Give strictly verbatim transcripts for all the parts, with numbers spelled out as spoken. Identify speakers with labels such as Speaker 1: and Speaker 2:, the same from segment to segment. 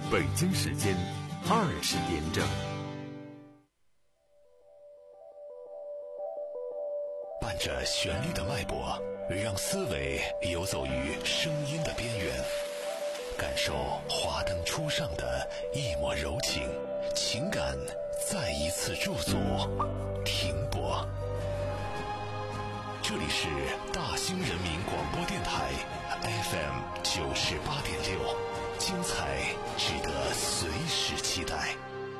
Speaker 1: 北京时间二十点整。
Speaker 2: 伴着旋律的脉搏，让思维游走于声音的边缘，感受华灯初上的一抹柔情，情感再一次驻足停泊。这里是大兴人民广播电台 F M 九十八点六，精彩值得随时期待。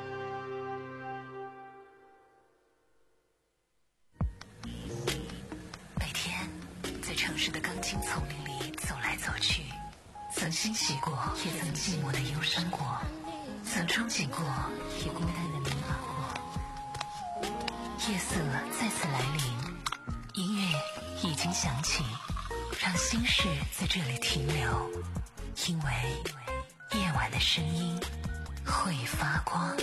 Speaker 3: 每天在城市的钢筋丛林里走来走去，曾欣喜过，也曾寂寞的忧伤过，曾憧憬过，也孤单的迷茫过。夜色再次来临，音乐已经响起，让心事在这里停留，因为夜晚的声音会发光。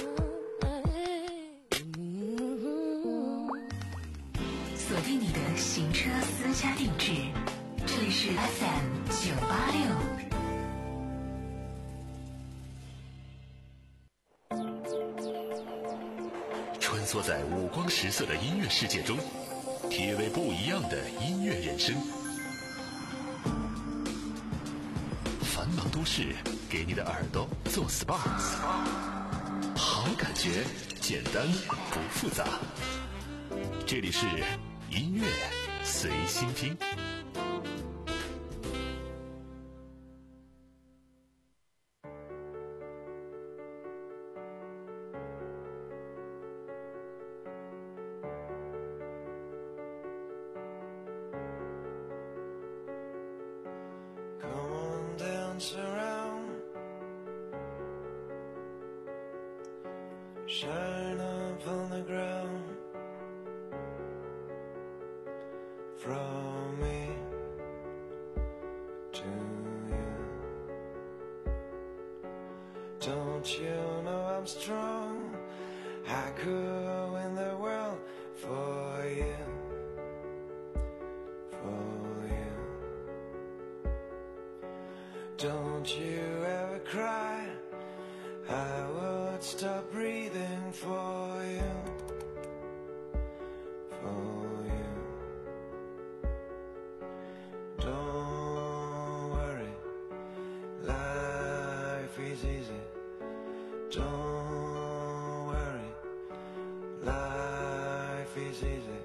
Speaker 3: 锁定你的行车私家定制，这里是 F M 九八六。
Speaker 2: 穿梭在五光十色的音乐世界中，体味不一样的音乐人生。繁忙都市给你的耳朵做 S P A， 好感觉简单不复杂。这里是音乐随心听。
Speaker 4: Shine up on the ground from me to you. Don't you know I'm strong? I could win the world for you, for you. Don't you ever cry, I would stop breathing for you, for you. Don't worry, life is easy. Don't worry, life is easy.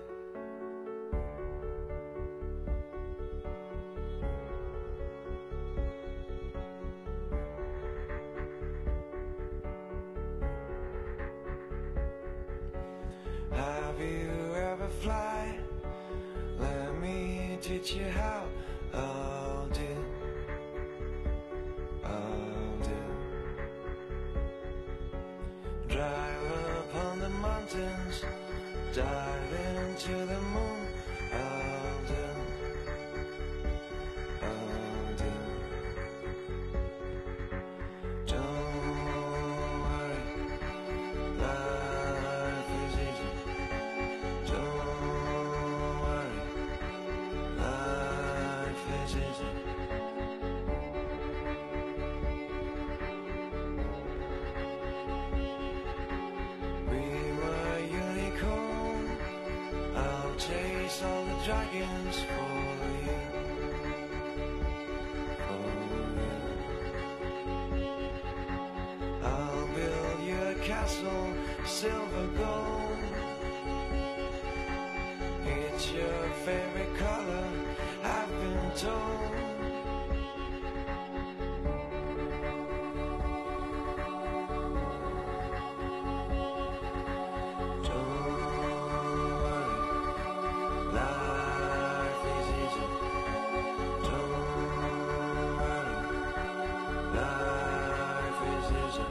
Speaker 4: Have you ever fly? Let me teach you how. I'll do, I'll do. Drive upon the mountains, dive into the moon. I'll do, I'll do. Don't worry, life is easy. Don't worry, life is easy. We were unicorn. I'll chase all the dragons for you, for you. I'll build you a castle, silver gold. It's your favorite color, I've been told. Don't worry, life is easy. Don't worry, life is easy.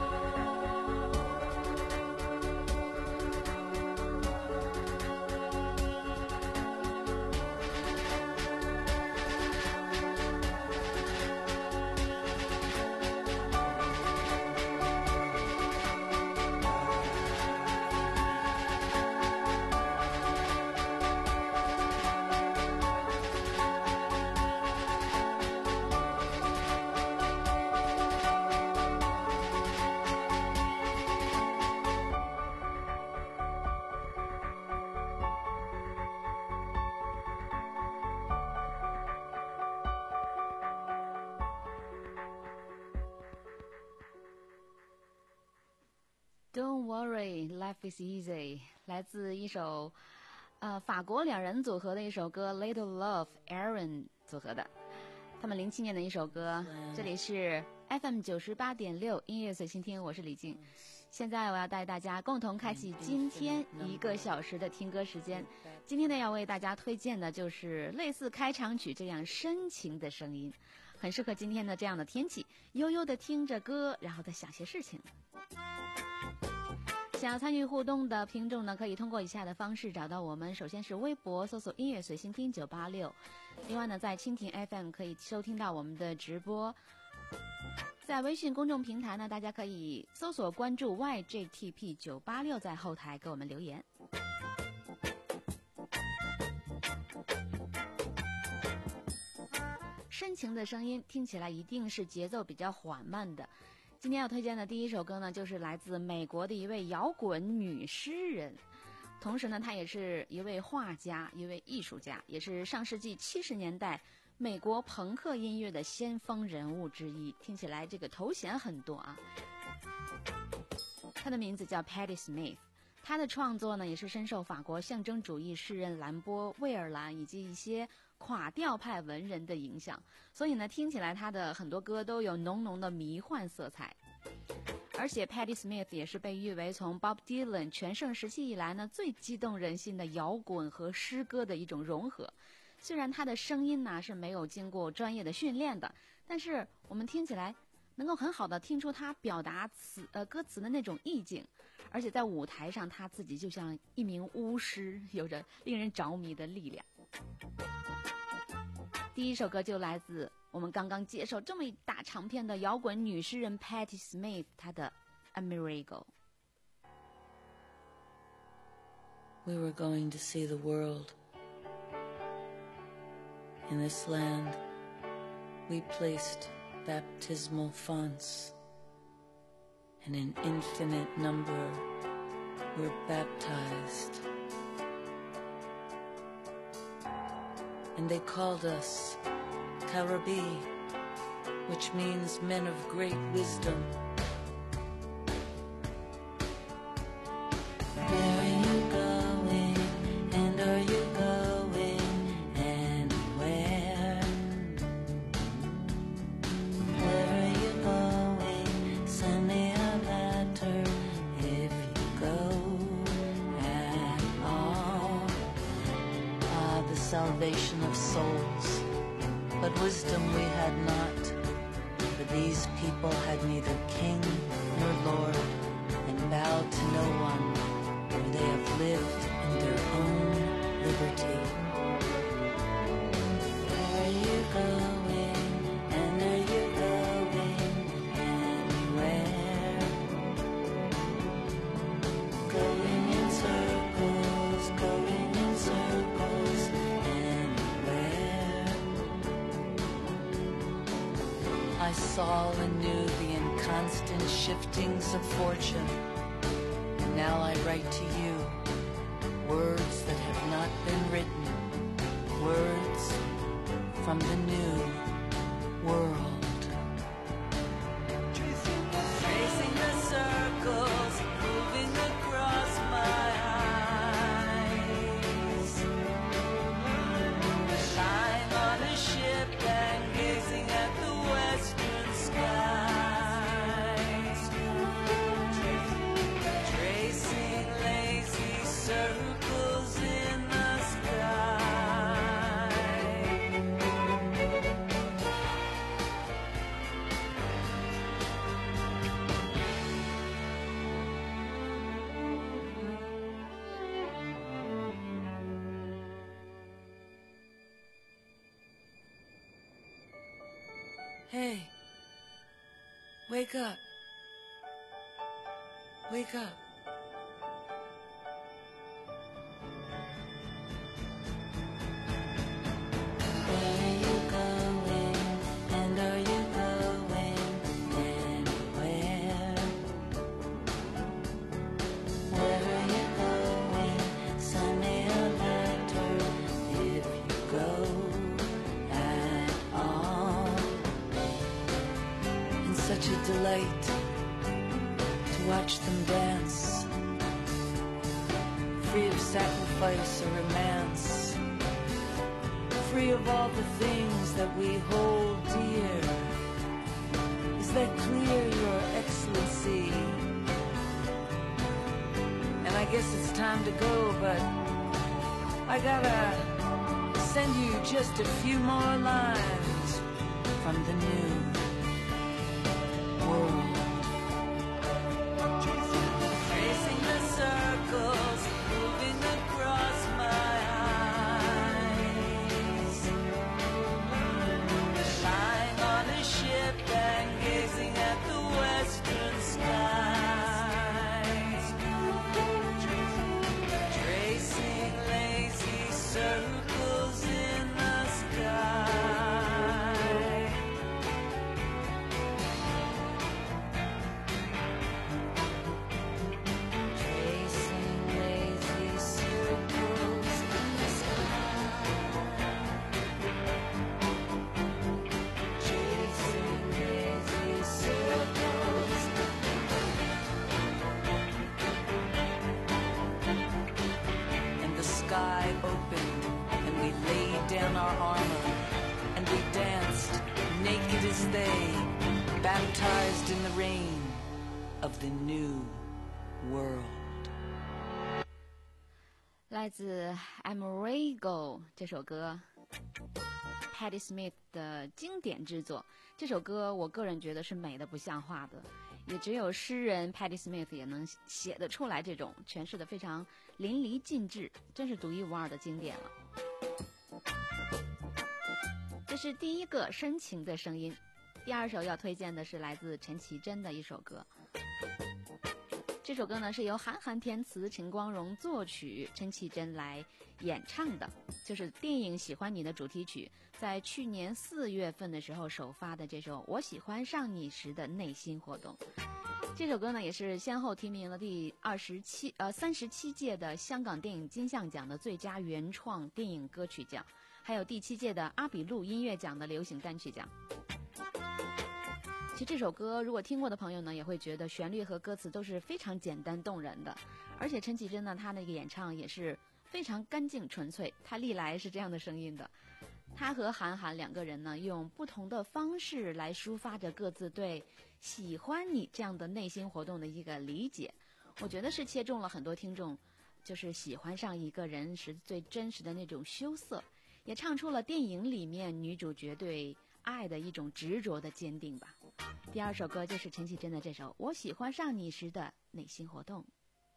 Speaker 5: Don't worry, life is easy， 来自一首呃法国两人组合的一首歌 Little Love Aaron 组合的，他们零七年的一首歌。这里是 F M 九十八点六音乐随心听，我是李静。现在我要带大家共同开启今天一个小时的听歌时间。今天呢，要为大家推荐的就是类似开场曲这样深情的声音，很适合今天的这样的天气，悠悠的听着歌，然后再想些事情。想要参与互动的听众呢，可以通过以下的方式找到我们。首先是微博搜索音乐随心听九八六，另外呢，在蜻蜓 F M 可以收听到我们的直播。在微信公众平台呢，大家可以搜索关注 Y J T P 九八六，在后台给我们留言。深情的声音听起来一定是节奏比较缓慢的。今天要推荐的第一首歌呢，就是来自美国的一位摇滚女诗人，同时呢，她也是一位画家，一位艺术家，也是上世纪七十年代美国朋克音乐的先锋人物之一。听起来这个头衔很多啊。她的名字叫 Patti Smith， 她的创作呢，也是深受法国象征主义诗人兰波、魏尔兰以及一些垮调派文人的影响，所以呢，听起来他的很多歌都有浓浓的迷幻色彩。而且 Patti Smith 也是被誉为从 Bob Dylan 全盛时期以来呢，最激动人心的摇滚和诗歌的一种融合。虽然他的声音呢是没有经过专业的训练的，但是我们听起来能够很好的听出他表达词呃歌词的那种意境，而且在舞台上他自己就像一名巫师，有着令人着迷的力量。第一首歌就来自我们刚刚介绍这么一大长篇的摇滚女诗人 Patti Smith， 她的 A Miracle。
Speaker 6: We were going to see the world. In this land, we placed baptismal fonts, and an infinite number were baptized. And they called us Karabi, which means men of great wisdom. Where are you going, and are you going anywhere? Where are you going? Send me a letter if you go at all. Ah, the salvation of souls. But wisdom we had not, for these people had neither king nor lord, and bowed to no one, for they have lived in their own liberty. Where are you going, and are you going anywhere? Going in circles, going in circles, anywhere. I saw and knew the inconstant shiftings of fortune, and now I write to you words that have not been written, words from the new world. Tracing the circles, moving across my eyes, lying on a ship and gazing at the western skies, tracing lazy circles in the sky. Hey, wake up. Wake up. Where are you going, and are you going anywhere? Where are you going? Send me a letter if you go at all. And such a delight to watch them dance, free of sacrifice or romance, free of all the things that we hold dear. Is that clear, Your Excellency? And I guess it's time to go, but I gotta send you just a few more lines from the new world. Tracing the circles moving across my eyes, lying on a ship and gazing at the western skies, tracing lazy circles in the sky. Tracing lazy circles in the sky. Tracing lazy circles. And the sky opened, and we laid down our armor, and we danced naked as they, baptized in the rain of the new world.
Speaker 5: 来自 Amerigo 这首歌 Patti Smith 的经典之作。这首歌我个人觉得是美的不像话的，也只有诗人 Patti Smith 也能写得出来，这种诠释的非常淋漓尽致，真是独一无二的经典了。这是第一个深情的声音。第二首要推荐的是来自陈绮贞的一首歌，这首歌呢是由韩寒填词，陈光荣作曲，陈绮贞来演唱的，就是电影《喜欢你》的主题曲，在去年四月份的时候首发的这首《我喜欢上你时的内心活动》。这首歌呢也是先后提名了第二十七呃三十七届的香港电影金像奖的最佳原创电影歌曲奖，还有第七届的阿比路音乐奖的流行单曲奖。其实这首歌如果听过的朋友呢，也会觉得旋律和歌词都是非常简单动人的，而且陈绮贞呢，她那个演唱也是非常干净纯粹，她历来是这样的声音的。她和韩寒两个人呢，用不同的方式来抒发着各自对喜欢你这样的内心活动的一个理解，我觉得是切中了很多听众就是喜欢上一个人时最真实的那种羞涩，也唱出了电影里面女主角对爱的一种执着的坚定吧。第二首歌就是陈绮贞的这首《我喜欢上你时的内心活动》。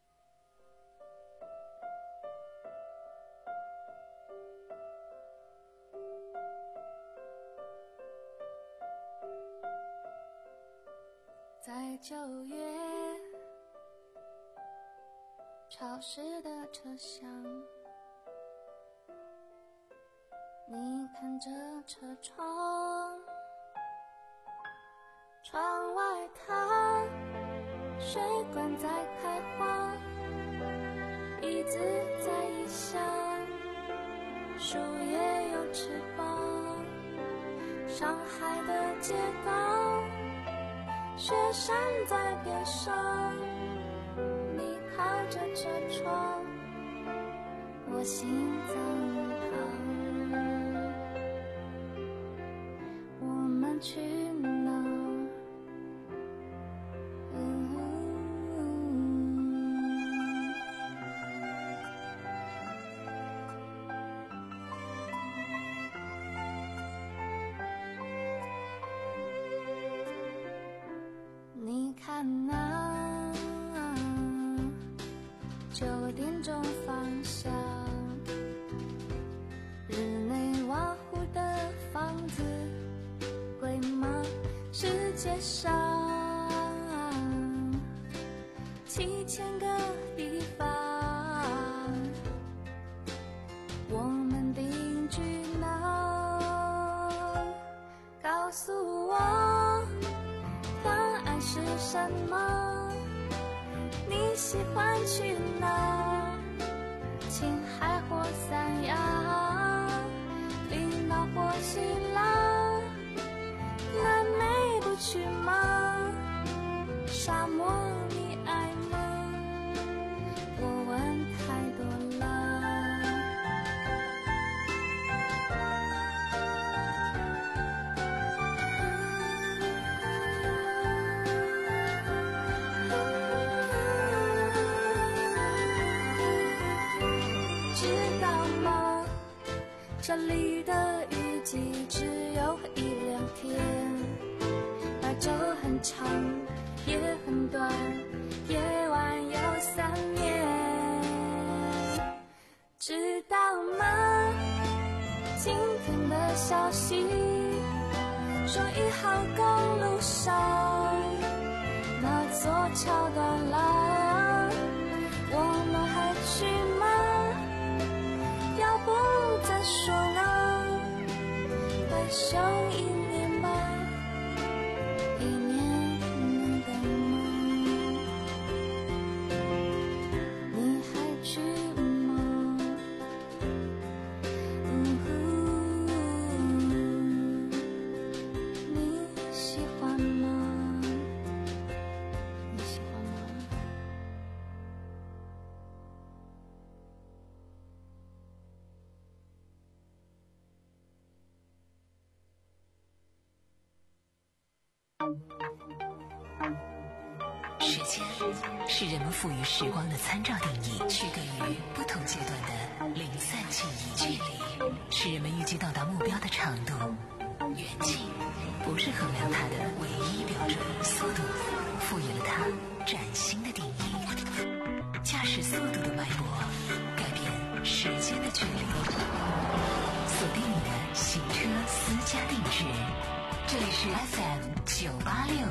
Speaker 7: 在九月潮湿的车厢，你看着车窗，窗外它水管在开花，椅子在异乡，树叶有翅膀，上海的街道，雪山在边上，你靠着车窗，我心脏旁，我们去哪？嗯你看那九点钟方向，日内瓦湖的房子贵吗？世界上七千个地方，我们定居哪？告诉我答案是什么？你喜欢去哪？青海或三亚，冰岛或希腊，南美不去吗？沙漠你这里的雨季只有一两天，白昼很长，夜很短，夜晚有三年。知道吗？今天的消息说一号公路上那座桥断了，我们还去吗？要不再说呢？再剩一年吧，一年能等吗？你还去吗？嗯呼，你喜欢吗？你喜欢吗？
Speaker 3: 时间是人们赋予时光的参照定义，区隔于不同阶段的零散记忆。距离是人们预计到达目标的长度，远近不是衡量它的唯一标准。速度赋予了它崭新的定义，驾驶速度的脉搏改变时间的距离。锁定你的行车私家定制，这里是 F M 九八六。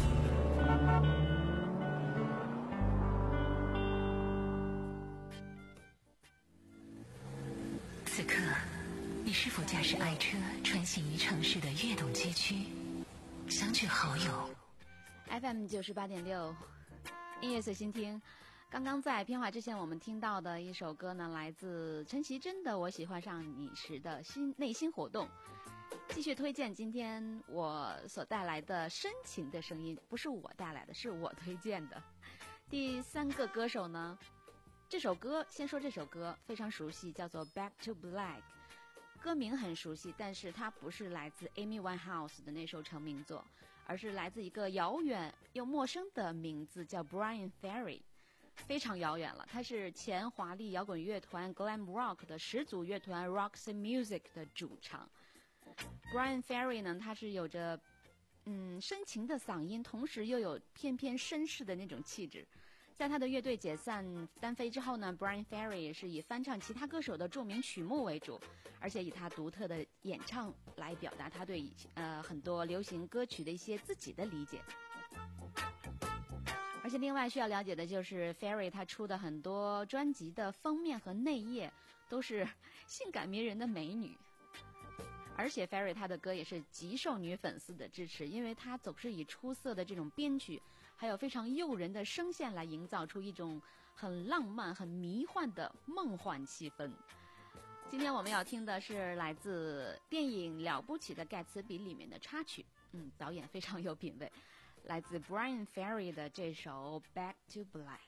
Speaker 3: 此刻，你是否驾驶爱车穿行于城市的跃动街区，相聚好友
Speaker 5: F M 九十八点六，音乐随心听。刚刚在片花之前，我们听到的一首歌呢，来自陈绮贞的《我喜欢上你时的心内心活动》。继续推荐今天我所带来的深情的声音，不是我带来的，是我推荐的。第三个歌手呢，这首歌先说这首歌非常熟悉，叫做 Back to Black。 歌名很熟悉，但是它不是来自 Amy Winehouse 的那首成名作，而是来自一个遥远又陌生的名字，叫 Brian Ferry。 非常遥远了，他是前华丽摇滚乐团 Glam Rock 的始祖乐团 Roxy Music 的主唱。 Brian Ferry 呢，他是有着嗯深情的嗓音，同时又有翩翩绅士的那种气质。在他的乐队解散单飞之后呢， Brian Ferry 也是以翻唱其他歌手的著名曲目为主，而且以他独特的演唱来表达他对呃很多流行歌曲的一些自己的理解。而且另外需要了解的就是 Ferry 他出的很多专辑的封面和内页都是性感迷人的美女，而且 Ferry 他的歌也是极受女粉丝的支持，因为他总是以出色的这种编曲还有非常诱人的声线来营造出一种很浪漫很迷幻的梦幻气氛。今天我们要听的是来自电影《了不起的盖茨比》里面的插曲，嗯，导演非常有品味，来自 Brian Ferry 的这首 Back to Black。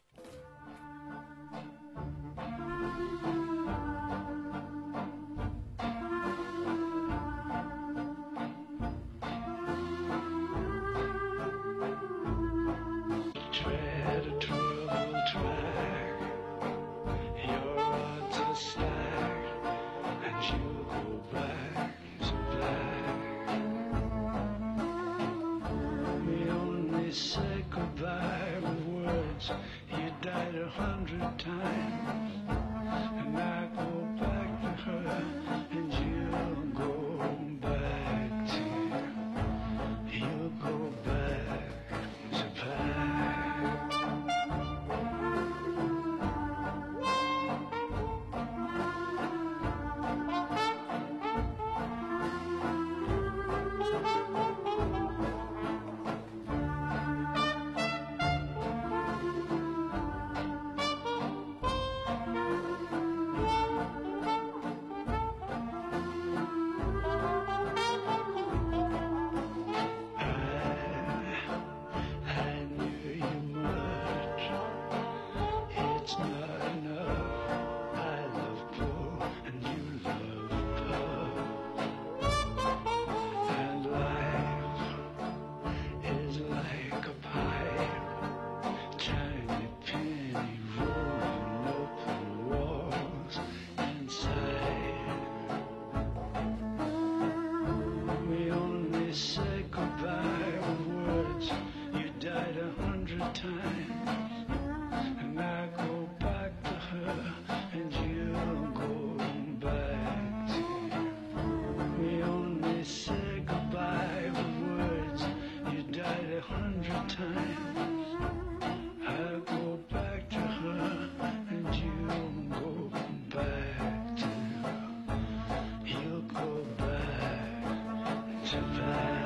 Speaker 8: Say goodbye with words. You died a hundred times, and I go back to her, and you'll go back to, you'll go back to pie. hundred times, and I go back to her, and you go back to him. We only say goodbye with words. You died a hundred times. I go back to her, and you go back to her. You go back to back.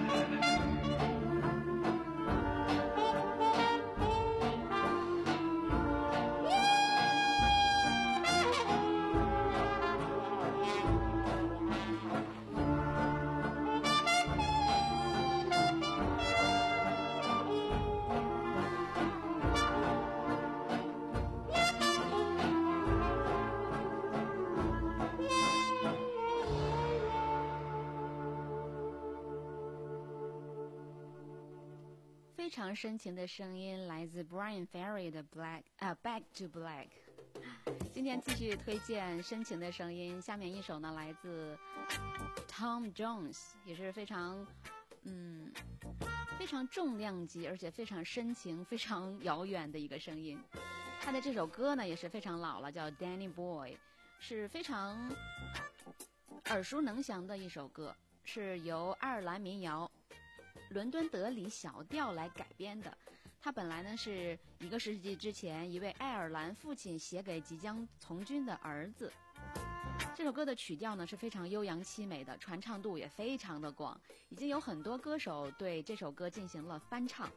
Speaker 5: 非常深情的声音来自 Brian Ferry 的 Black 啊、uh, Back to Black。今天继续推荐深情的声音，下面一首呢来自 Tom Jones， 也是非常嗯非常重量级，而且非常深情、非常遥远的一个声音。他的这首歌呢也是非常老了，叫 Danny Boy， 是非常耳熟能详的一首歌，是由爱尔兰民谣伦敦德里小调来改编的。它本来呢是一个世纪之前一位爱尔兰父亲写给即将从军的儿子。这首歌的曲调呢是非常悠扬凄美的，传唱度也非常的广，已经有很多歌手对这首歌进行了翻唱。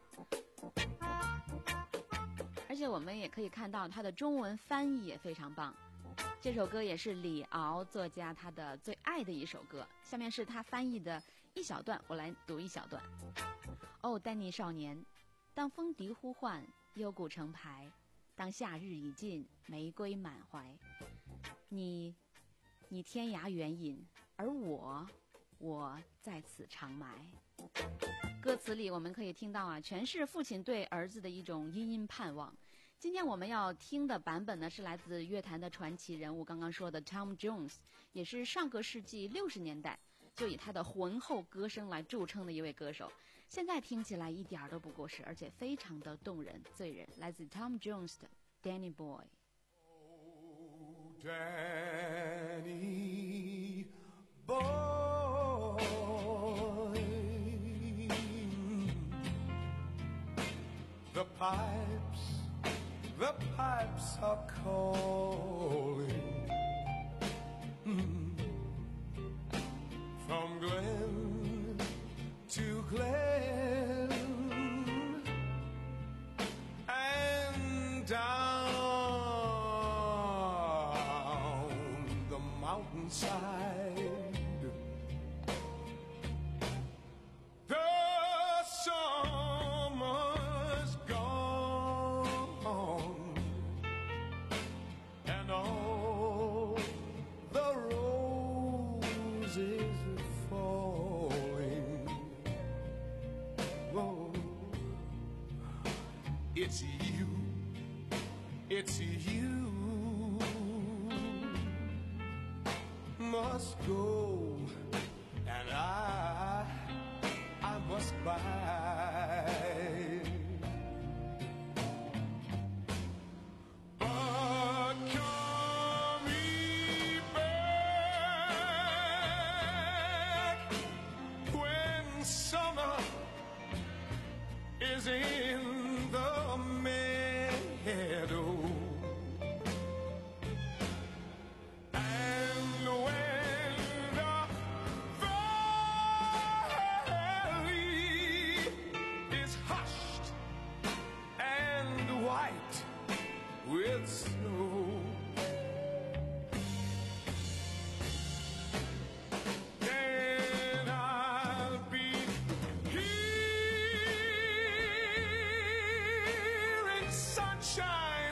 Speaker 5: 而且我们也可以看到它的中文翻译也非常棒。这首歌也是李敖作家他的最爱的一首歌，下面是他翻译的一小段，我来读一小段。哦，丹尼少年，当风笛呼唤，幽谷成排，当夏日已尽，玫瑰满怀，你你天涯远引，而我我在此长埋。歌词里我们可以听到啊，全是父亲对儿子的一种殷殷盼望。今天我们要听的版本呢，是来自乐坛的传奇人物，刚刚说的 Tom Jones， 也是上个世纪六十年代就以他的浑厚歌声来著称的一位歌手。现在听起来一点都不过时，而且非常的动人醉人。来自 Tom Jones 的 Danny
Speaker 9: Oh, Danny Boy, the pipes, the pipes are calling mm. from glen to glen and down the mountainside. The summer's gone and all the roses are falling. Oh, it's you, it's you must go, and I, I must buy. But call me back when summer is in the meadow. With snow, then I'll be here in sunshine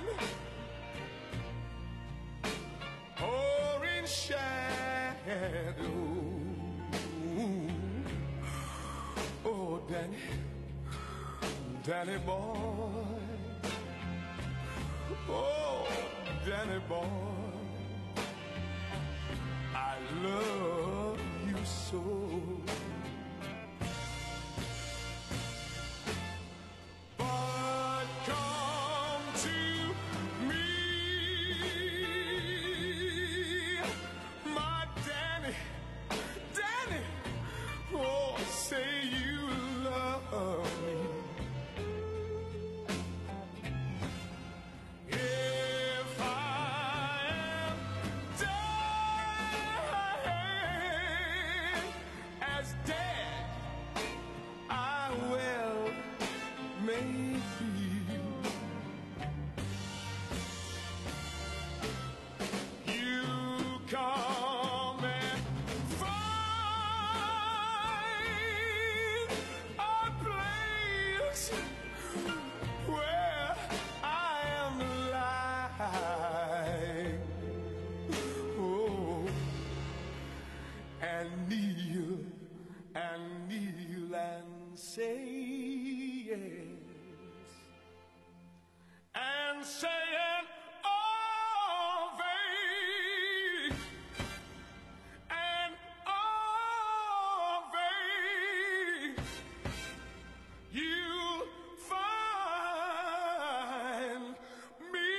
Speaker 9: or in shadow. Oh, Danny, Danny boy. Oh, Danny boy, I love you so. But may feel. You come and find a place where I am lying. Oh, and kneel and kneel and say yes, and say an Ave, an Ave. You'll find me.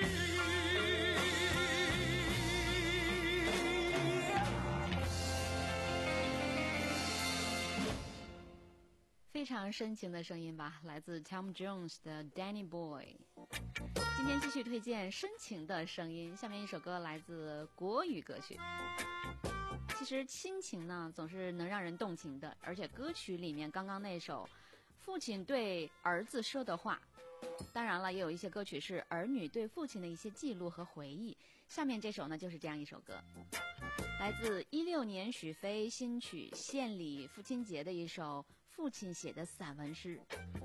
Speaker 5: 非常深情的声音吧，来自 Tom Jones 的 Danny Boy。今天继续推荐深情的声音，下面一首歌来自国语歌曲。其实亲情呢，总是能让人动情的，而且歌曲里面刚刚那首父亲对儿子说的话，当然了，也有一些歌曲是儿女对父亲的一些记录和回忆。下面这首呢，就是这样一首歌，来自一六年许飞新曲献礼父亲节的一首父亲写的散文诗。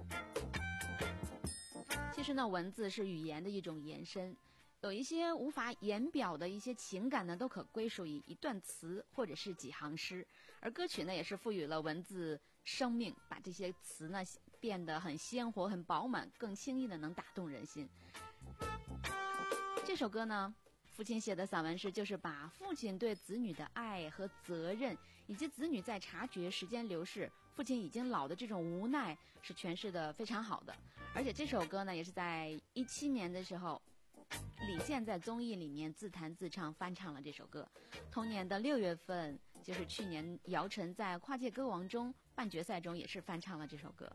Speaker 5: 其实呢，文字是语言的一种延伸，有一些无法言表的一些情感呢，都可归属于一段词或者是几行诗。而歌曲呢，也是赋予了文字生命，把这些词呢变得很鲜活、很饱满，更轻易的能打动人心。这首歌呢，父亲写的散文诗，就是把父亲对子女的爱和责任，以及子女在察觉时间流逝，父亲已经老的这种无奈，是诠释的非常好的。而且这首歌呢，也是在一七年的时候，李现在综艺里面自弹自唱翻唱了这首歌。同年的六月份，就是去年姚晨在跨界歌王中半决赛中也是翻唱了这首歌。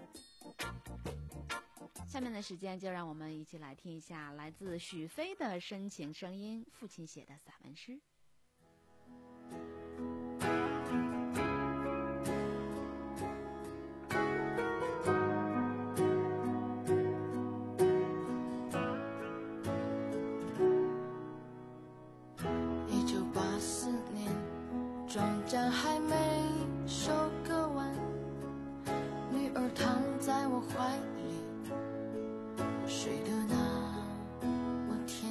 Speaker 5: 下面的时间就让我们一起来听一下来自许飞的深情声音，父亲写的散文诗。
Speaker 6: 一九八四年，庄稼还没收割完，女儿躺在我怀里，睡得那么甜。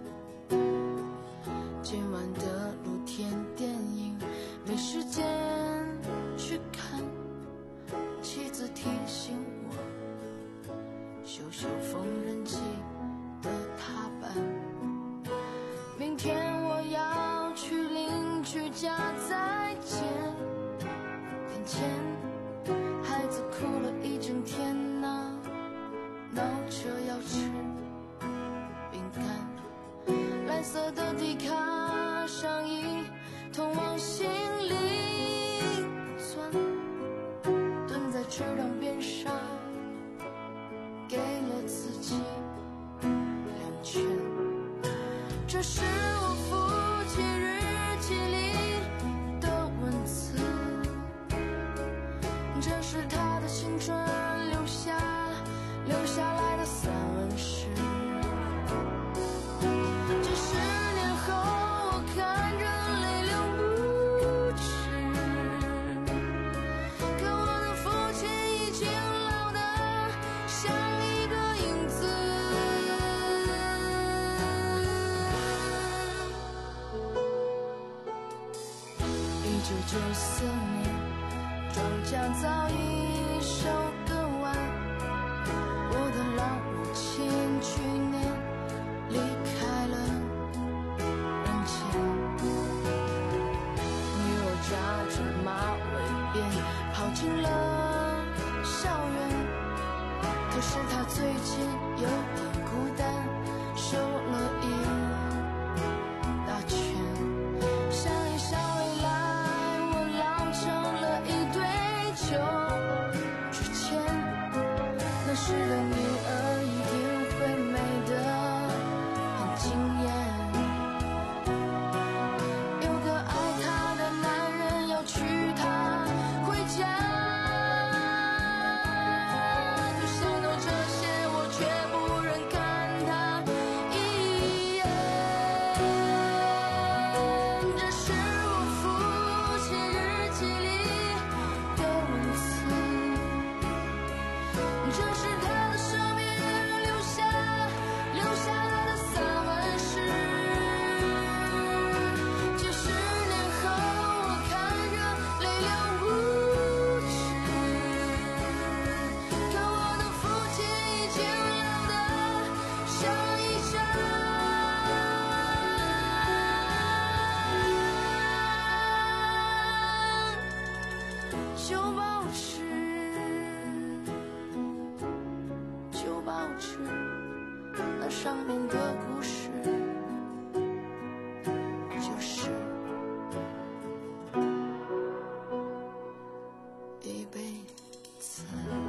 Speaker 6: 今晚的露天电影没时间去看，妻子提醒我修修缝纫机的踏板。明天我要去邻居家再见，眼前孩子哭了一整天呐、闹着要吃饼干。蓝色的迪卡上衣通往心里钻，蹲在池塘边上给了自己两拳。这是我父亲日记里的文字，这是他的青春留下留下来的散文诗。几十年后我看着泪流不止，可我的父亲已经老得像一个影子。一九九四年，庄稼早已收割完，我的老母亲去年离开了人间。女儿扎着马尾辫跑进了校园，可是她最近有点孤单，瘦了一大圈。想一想未来，我老成了一堆旧纸钱，那时的女儿一定会美得很惊艳。有个爱她的男人要娶她回家，就像都这保持那上面的故事，就是一辈子。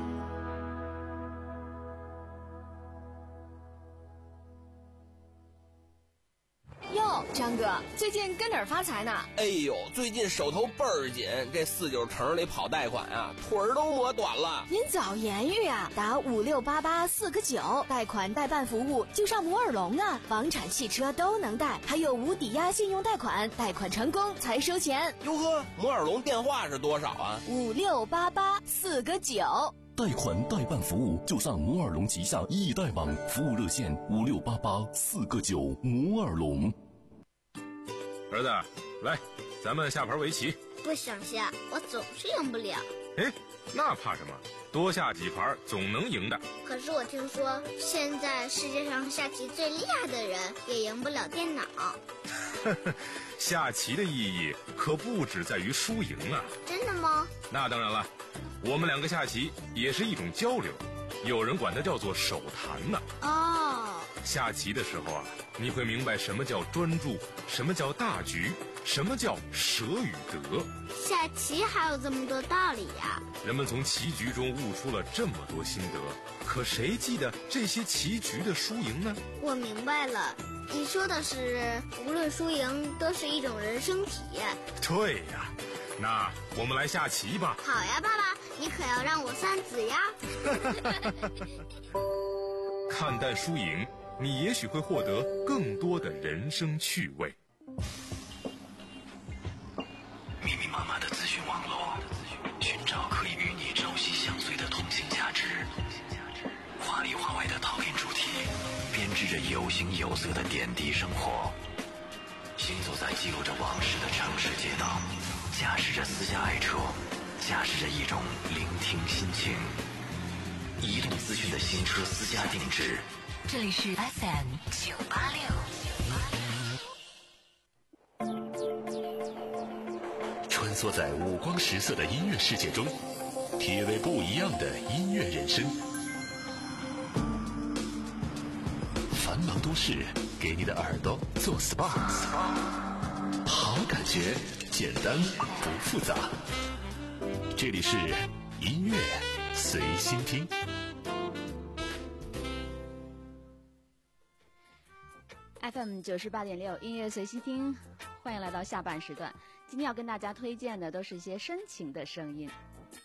Speaker 10: 哟，张哥，最近跟哪儿发财呢？
Speaker 11: 哎呦，最近手头倍儿紧，这四九城里跑贷款啊，腿儿都磨短了。
Speaker 10: 您早言语啊，打五六八八四个九，贷款代办服务就上摩尔龙啊，房产、汽车都能贷，还有无抵押信用贷款，贷款成功才收钱。
Speaker 11: 哟呵，摩尔龙电话是多少啊？
Speaker 10: 五六八八四个九。
Speaker 2: 贷款代办服务就上摩尔龙旗下易贷网，服务热线五六八八四个九。摩尔龙。
Speaker 12: 儿子，来，咱们下盘围棋。
Speaker 13: 不想下，我总是赢不了。
Speaker 12: 哎，那怕什么？多下几盘总能赢的。
Speaker 13: 可是我听说，现在世界上下棋最厉害的人也赢不了电脑。
Speaker 12: 下棋的意义可不只在于输赢啊。
Speaker 13: 真的吗？
Speaker 12: 那当然了，我们两个下棋也是一种交流，有人管它叫做手谈呢。
Speaker 13: 哦，
Speaker 12: 下棋的时候啊，你会明白什么叫专注，什么叫大局，什么叫舍与得。
Speaker 13: 下棋还有这么多道理呀！
Speaker 12: 人们从棋局中悟出了这么多心得，可谁记得这些棋局的输赢呢？
Speaker 13: 我明白了，你说的是无论输赢都是一种人生体验。
Speaker 12: 对呀，那我们来下棋吧。
Speaker 13: 好呀，爸爸，你可要让我算子呀。
Speaker 12: 看淡输赢，你也许会获得更多的人生趣味。
Speaker 2: 密密麻麻的资讯网络，寻找可以与你朝夕相随的通信价值。华里华外的讨论主题，编织着有形有色的点滴生活。行走在记录着往事的城市街道，驾驶着私家爱车，驾驶着一种聆听心情。移动资讯的新车私家定制。
Speaker 3: 这里是 F M 九八六。
Speaker 2: 穿梭在五光十色的音乐世界中，体味不一样的音乐人生。繁忙都市，给你的耳朵做 S P A， 好感觉，简单不复杂。这里是音乐随心听。
Speaker 5: F M 九十八点六音乐随心听，欢迎来到下半时段。今天要跟大家推荐的都是一些深情的声音。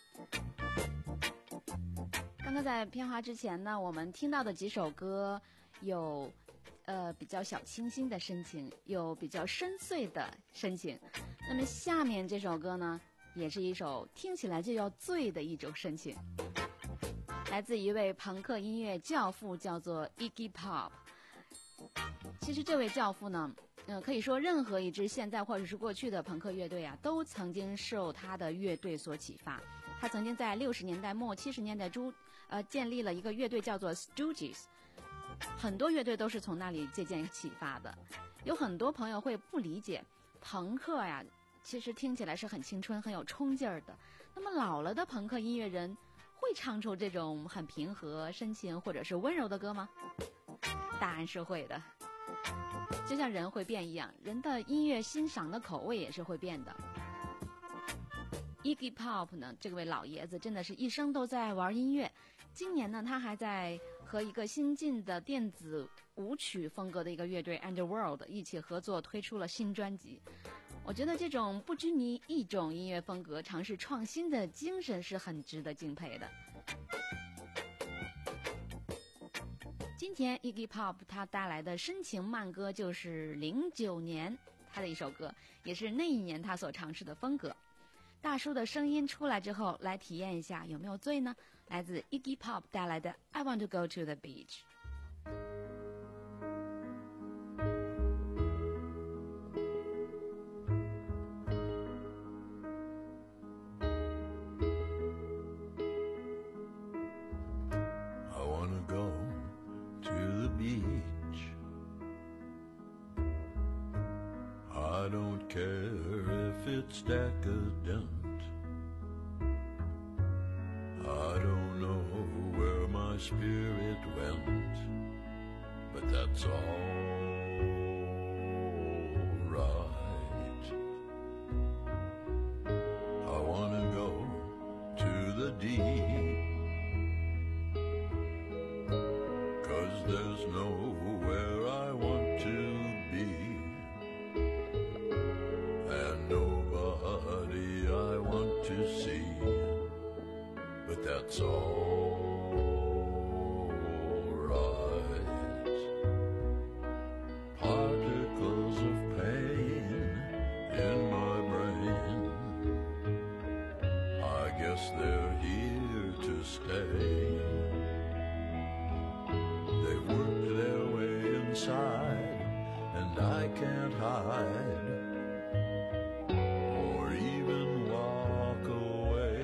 Speaker 5: 刚刚在片花之前呢，我们听到的几首歌有呃比较小清新的深情，有比较深邃的深情。那么下面这首歌呢，也是一首听起来就要醉的一种深情，来自一位朋克音乐教父，叫做 Iggy Pop。其实这位教父呢，呃，可以说任何一支现在或者是过去的朋克乐队啊，都曾经受他的乐队所启发。他曾经在六十年代末、七十年代初，呃，建立了一个乐队叫做 Stooges， 很多乐队都是从那里借鉴启发的。有很多朋友会不理解，朋克呀，其实听起来是很青春、很有冲劲儿的。那么老了的朋克音乐人会唱出这种很平和、深情或者是温柔的歌吗？答案是会的。就像人会变一样，人的音乐欣赏的口味也是会变的。Iggy Pop 呢，这位老爷子真的是一生都在玩音乐。今年呢，他还在和一个新晋的电子舞曲风格的一个乐队 Underworld 一起合作，推出了新专辑。我觉得这种不拘泥一种音乐风格、尝试创新的精神是很值得敬佩的。今天 Iggy Pop 他带来的深情慢歌就是零九年他的一首歌，也是那一年他所尝试的风格。大叔的声音出来之后，来体验一下有没有醉呢？来自 Iggy Pop 带来的 I Want to Go to the Beach。
Speaker 14: I don't care if it's decadent. I don't know where my spirit went, but that's all right. I want to go to the deep, 'cause there's nowhere I want to be, and nobody I want to see, but that's all right. Particles of pain in my brain, I guess they're here to stay. They've worked their way inside, and I can't hide or even walk away.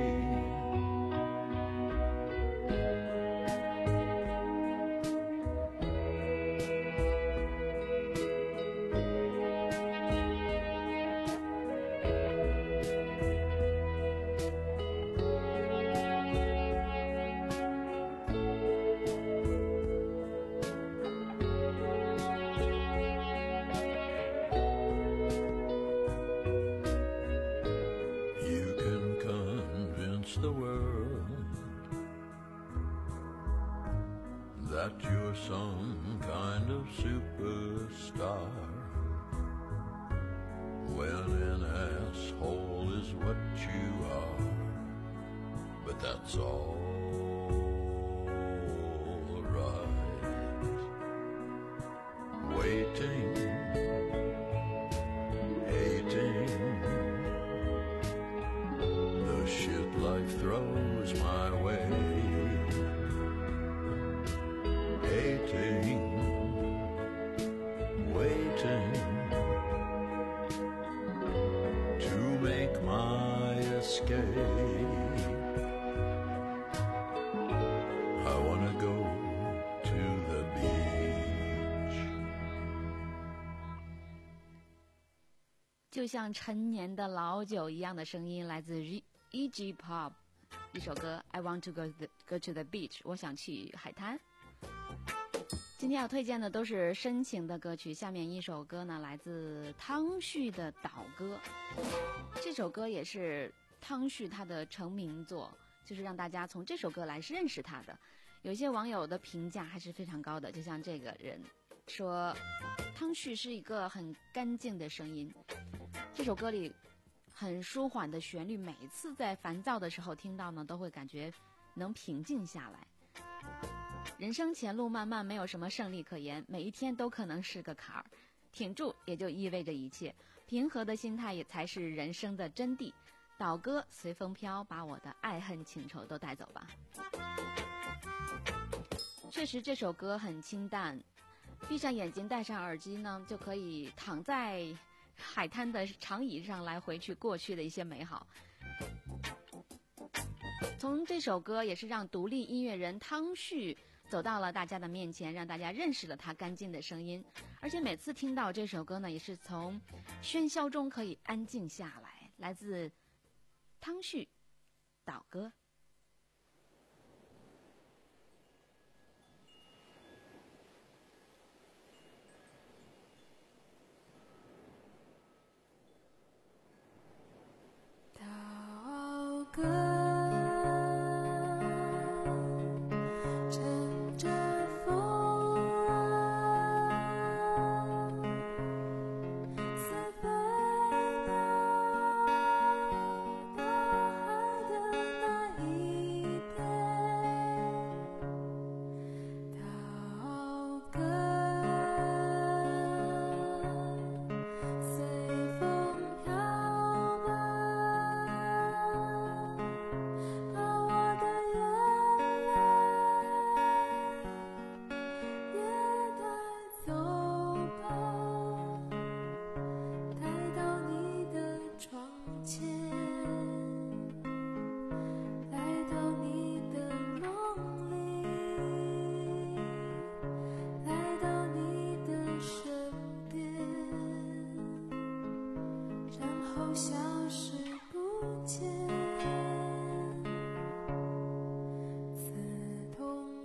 Speaker 14: You can convince the world that you're some kind of superstar, when an asshole is what you are, but that's all right. Waiting, hating the shit life throws my way, hating, waiting to make my escape. I wanna go to the beach.
Speaker 5: 就像陈年的老酒一样的声音，来自 Iggy Pop 一首歌 I want to go, the, go to the beach， 我想去海滩。今天要推荐的都是深情的歌曲，下面一首歌呢来自汤旭的《岛歌》，这首歌也是汤旭他的成名作，就是让大家从这首歌来认识他的。有些网友的评价还是非常高的，就像这个人说汤旭是一个很干净的声音，这首歌里很舒缓的旋律，每次在烦躁的时候听到呢，都会感觉能平静下来。人生前路漫漫，没有什么胜利可言，每一天都可能是个坎儿，挺住也就意味着一切，平和的心态也才是人生的真谛。岛歌随风飘，把我的爱恨情仇都带走吧。确实这首歌很清淡，闭上眼睛戴上耳机呢，就可以躺在海滩的长椅上来回去过去的一些美好。从这首歌也是让独立音乐人汤旭走到了大家的面前，让大家认识了他干净的声音，而且每次听到这首歌呢，也是从喧嚣中可以安静下来。来自汤旭岛歌。
Speaker 7: 岛歌乘着风啊，似飞到大海的那一边。岛歌随风飘吧，把我的眼泪也带走吧，带到你的窗前，来到你的梦里，来到你的身边，然后消失不见。刺痛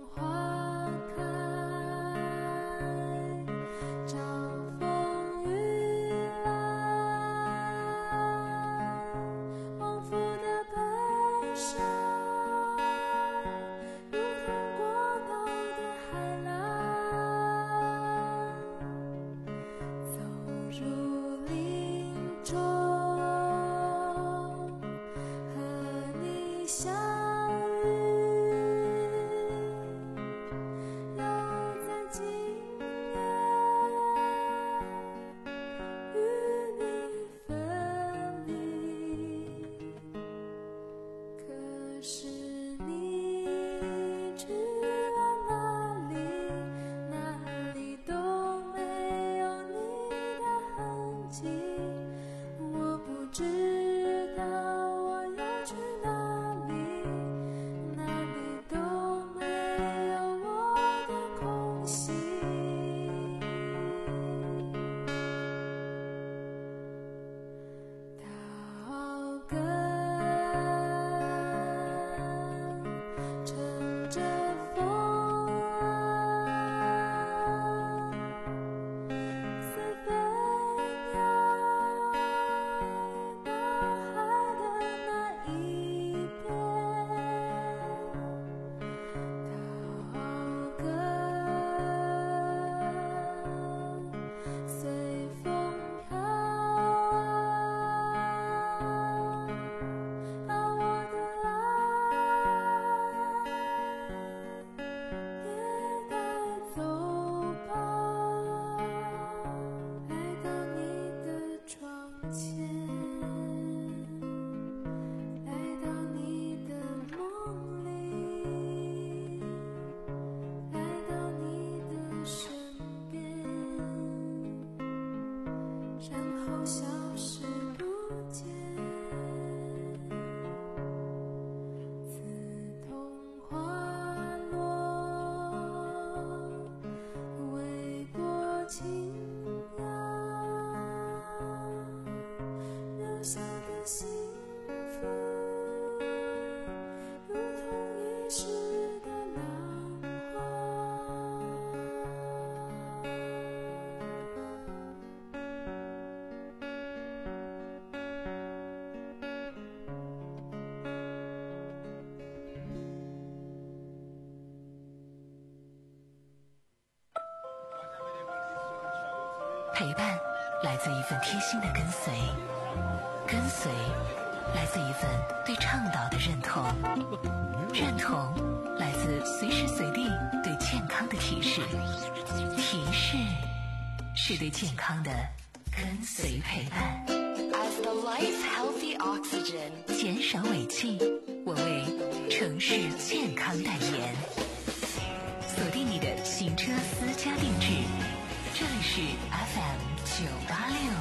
Speaker 3: 陪伴来自一份贴心的跟随，跟随来自一份对倡导的认同，认同来自随时随地对健康的提示，提示是对健康的跟随陪伴。As the lights healthy oxygen， 减少尾气，我为城市健康代言。锁定你的行车私家定制，这里是 F M 九八六。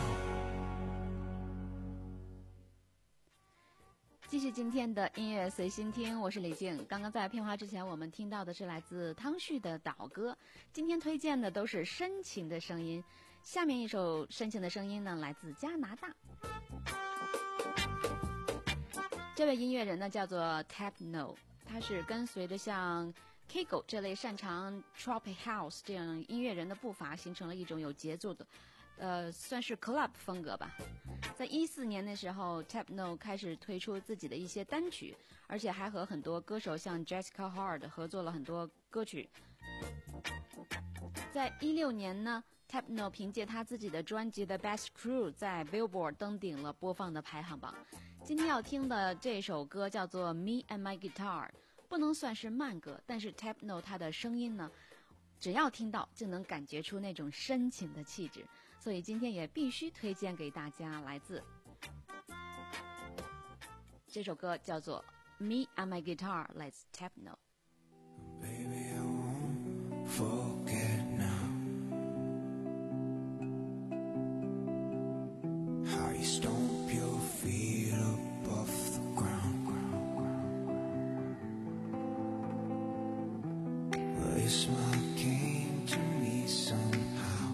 Speaker 5: 继续今天的音乐随心听，我是李静。刚刚在片花之前，我们听到的是来自汤旭的岛歌。今天推荐的都是深情的声音，下面一首深情的声音呢，来自加拿大。这位音乐人呢叫做 Tapno， 他是跟随着像 Kygo 这类擅长 Tropic House 这样音乐人的步伐，形成了一种有节奏的呃，算是 club 风格吧。在一四年的时候 Tapno 开始推出自己的一些单曲，而且还和很多歌手像 Jessica Hard 合作了很多歌曲。在一六年呢 Tapno 凭借他自己的专辑的 Best Crew 在 Billboard 登顶了播放的排行榜。今天要听的这首歌叫做 Me and My Guitar， 不能算是慢歌，但是 Tapno 他的声音呢，只要听到就能感觉出那种深情的气质，所以今天也必须推荐给大家。来自这首歌叫做 Me and My Guitar， 来自 Tapno。
Speaker 4: Baby, I won't forget now how you stomp your feet up off the ground. Well, your smile came to me somehow,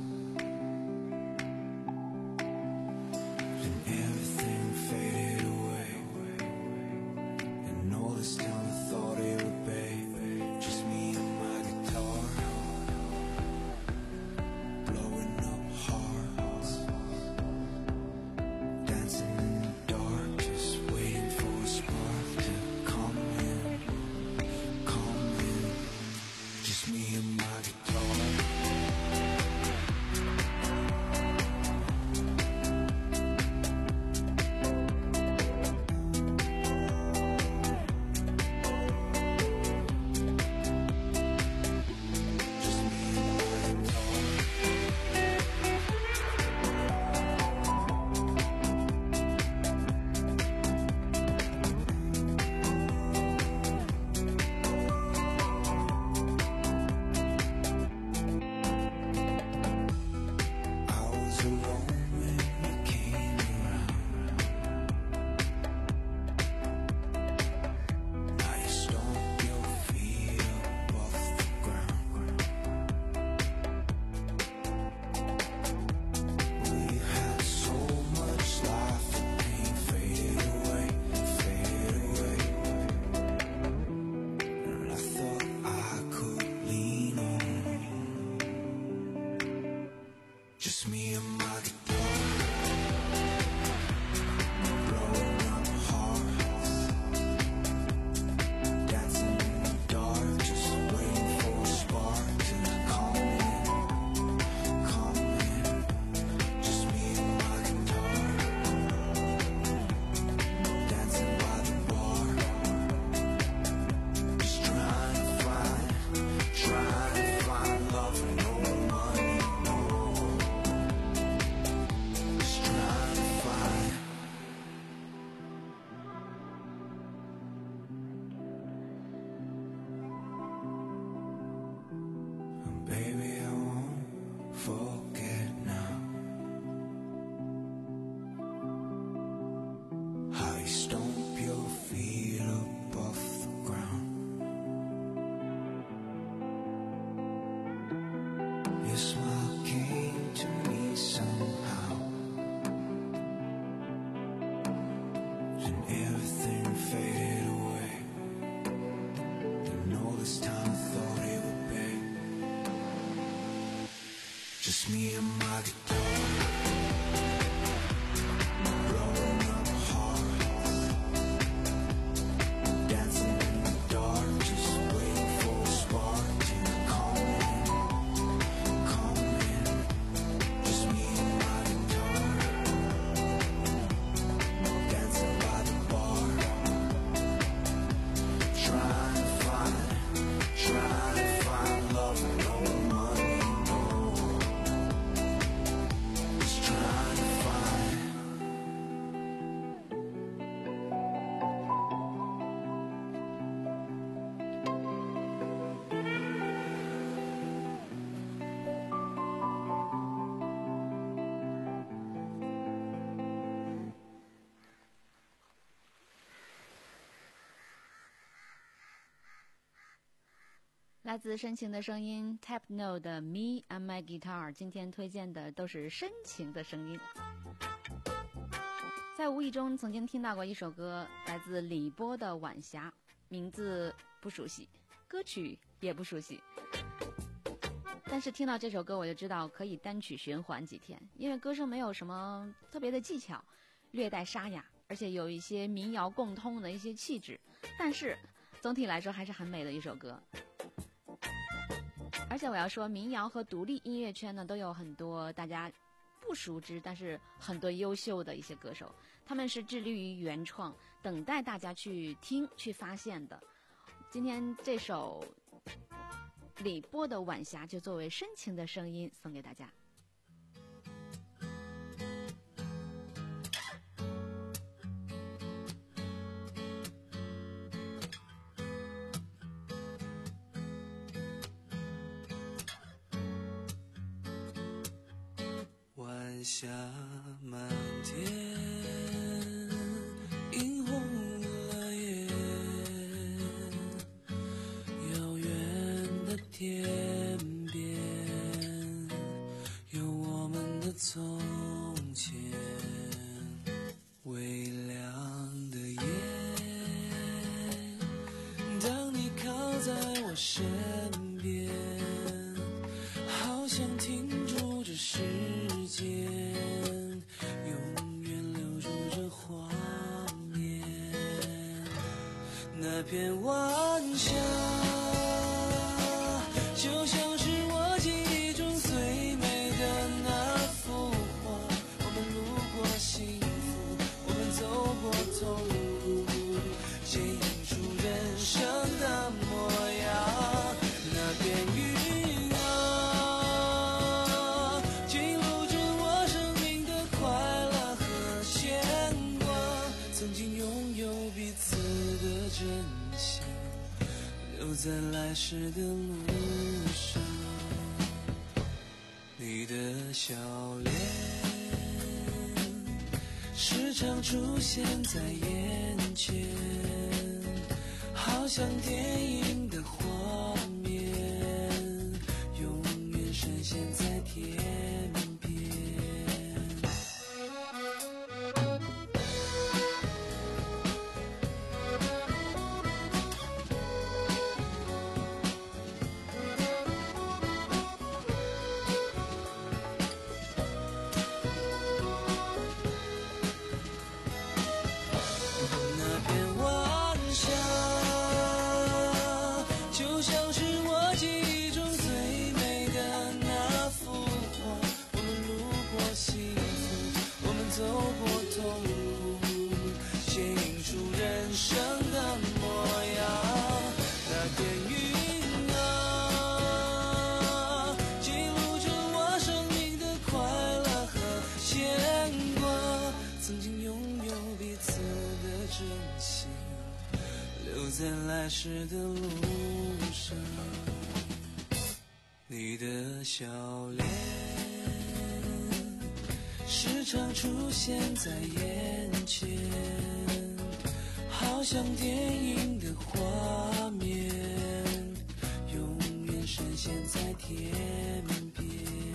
Speaker 4: and everything faded away, and all this time I thought it would be just me and my guitar, blowing up hearts, dancing in the dark, just waiting for a spark to come in, come in, just me and my guitar. Just me and my guitar, blowing up hearts, dancing in the dark, just waiting for a spark to come in, come in. Just me and my guitar, dancing by the bar, just trying to find, trying to find love and no money, no. Your smile came to me somehow, and everything faded away. And all this time I thought it would be just me and my guitar, blowing up hearts, dancing in the dark, just waiting for a spark to come in, come in. Just me and my guitar, dancing by the bar, trying to find, trying to find love, no money, no. Just trying to find.
Speaker 5: 来自深情的声音 Tap No 的 Me and My Guitar， 今天推荐的都是深情的声音。在无意中曾经听到过一首歌，来自李波的《晚霞》，名字不熟悉，歌曲也不熟悉，但是听到这首歌我就知道可以单曲循环几天，因为歌声没有什么特别的技巧，略带沙哑，而且有一些民谣共通的一些气质，但是总体来说还是很美的一首歌。而且我要说，民谣和独立音乐圈呢都有很多大家不熟知，但是很多优秀的一些歌手，他们是致力于原创，等待大家去听去发现的。今天这首李波的《晚霞》就作为深情的声音送给大家。
Speaker 4: 晚霞满天，映红了夜，遥远的天边有我们的从前，微亮的夜，当你靠在我身边，好像停住这时间，永远留住这画面。那片晚霞就像是我记忆中最美的那幅画，我们路过幸福，我们走过痛苦，剪映出人生的模样。那片云啊，记录着我生命的快乐和牵挂，曾经拥有彼此的真心，留在来时的路上。你的笑脸时常出现在眼前，好像电影的画面，永远深陷在天边。那片晚霞就像是我记忆中最美的那幅画，我们路过幸福，我们走过痛苦，剪映出人生的模样。那片云啊，记录着我生命的快乐和牵挂，曾经拥有彼此的真心，留在来时的路上。你的笑脸时常出现在眼前，好像电影的画面，永远深陷现在天边。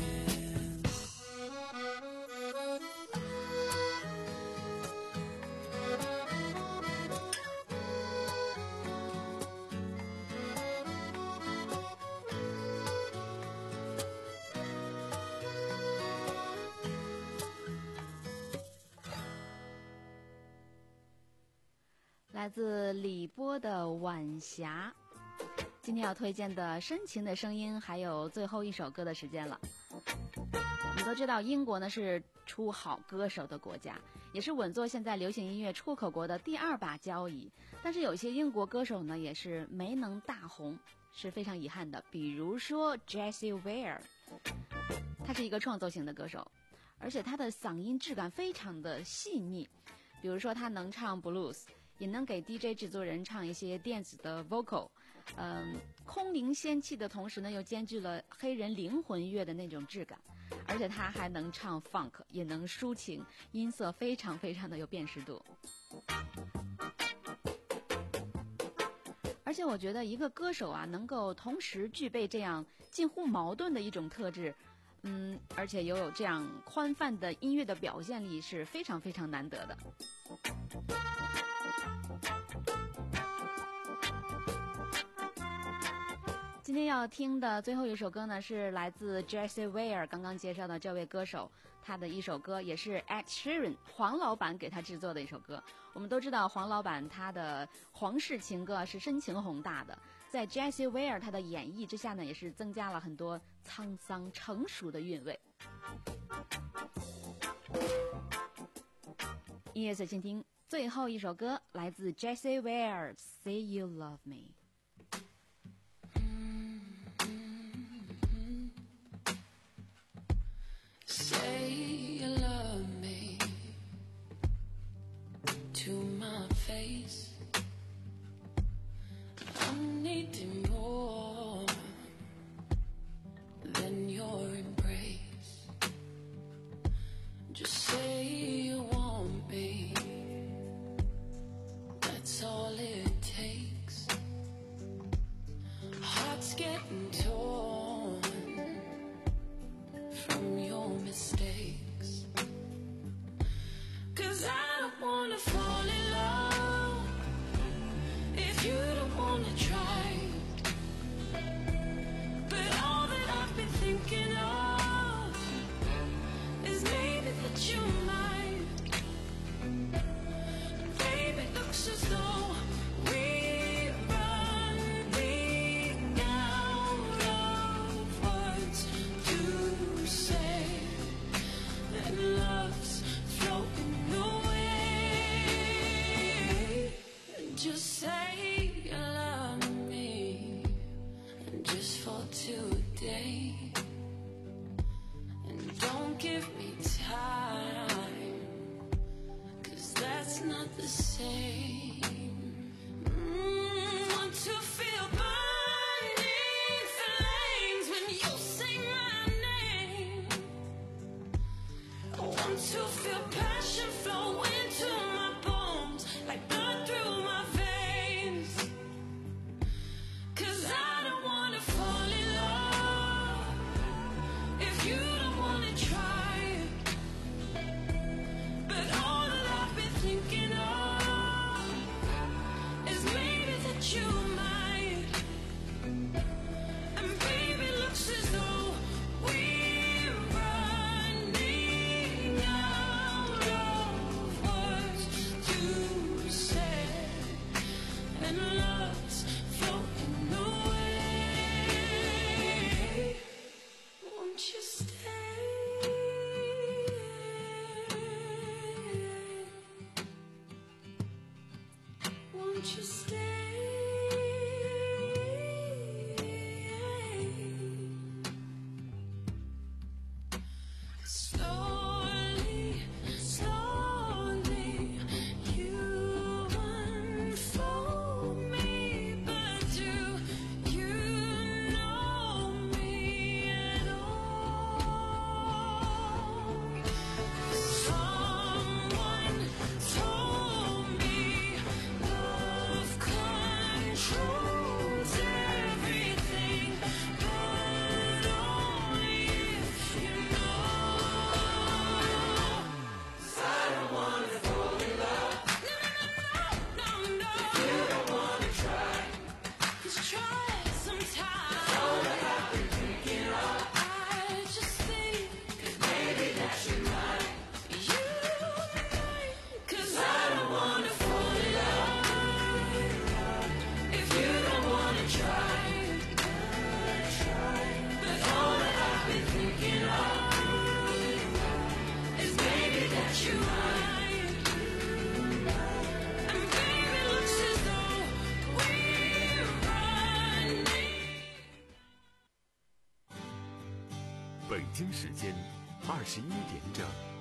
Speaker 5: 来自李波的《晚霞》。今天要推荐的深情的声音还有最后一首歌的时间了。我们都知道英国呢是出好歌手的国家，也是稳坐现在流行音乐出口国的第二把交椅，但是有些英国歌手呢也是没能大红，是非常遗憾的。比如说 Jessie Ware， 他是一个创作型的歌手，而且他的嗓音质感非常的细腻，比如说他能唱 blues，也能给 D J 制作人唱一些电子的 vocal， 嗯，空灵仙气的同时呢，又兼具了黑人灵魂乐的那种质感，而且他还能唱 funk， 也能抒情，音色非常非常的有辨识度。而且我觉得一个歌手啊，能够同时具备这样近乎矛盾的一种特质，嗯，而且又有这样宽泛的音乐的表现力，是非常非常难得的。今天要听的最后一首歌呢，是来自 Jessie Ware 刚刚介绍的这位歌手，他的一首歌，也是 Ed Sheeran 黄老板给他制作的一首歌。我们都知道黄老板他的皇室情歌是深情宏大的，在 Jessie Ware 他的演绎之下呢，也是增加了很多沧桑成熟的韵味。音乐随心听，最后一首歌来自 Jessie Ware Say You Love
Speaker 4: Me。Say you love me to my face. I'm needing more than your embrace. Just say you want me. That's all it takes. Heart's getting torn from your mistakes. 'Cause I don't wanna fall in love if you don't wanna try. But all that I've been thinking of is maybe that you might. Baby, it looks as though we're running out of words to say, and love's floating away. Just say you love me, and just for today, and don't give me time, 'cause that's not the same. Mm, want to feel burning flames when you say my name. I want to feel passion flow into my bones, like blood through my veins. 'Cause I don't wanna fall in love if you don't wanna try. But all that I've been thinking of
Speaker 1: 北京时间二十一点整。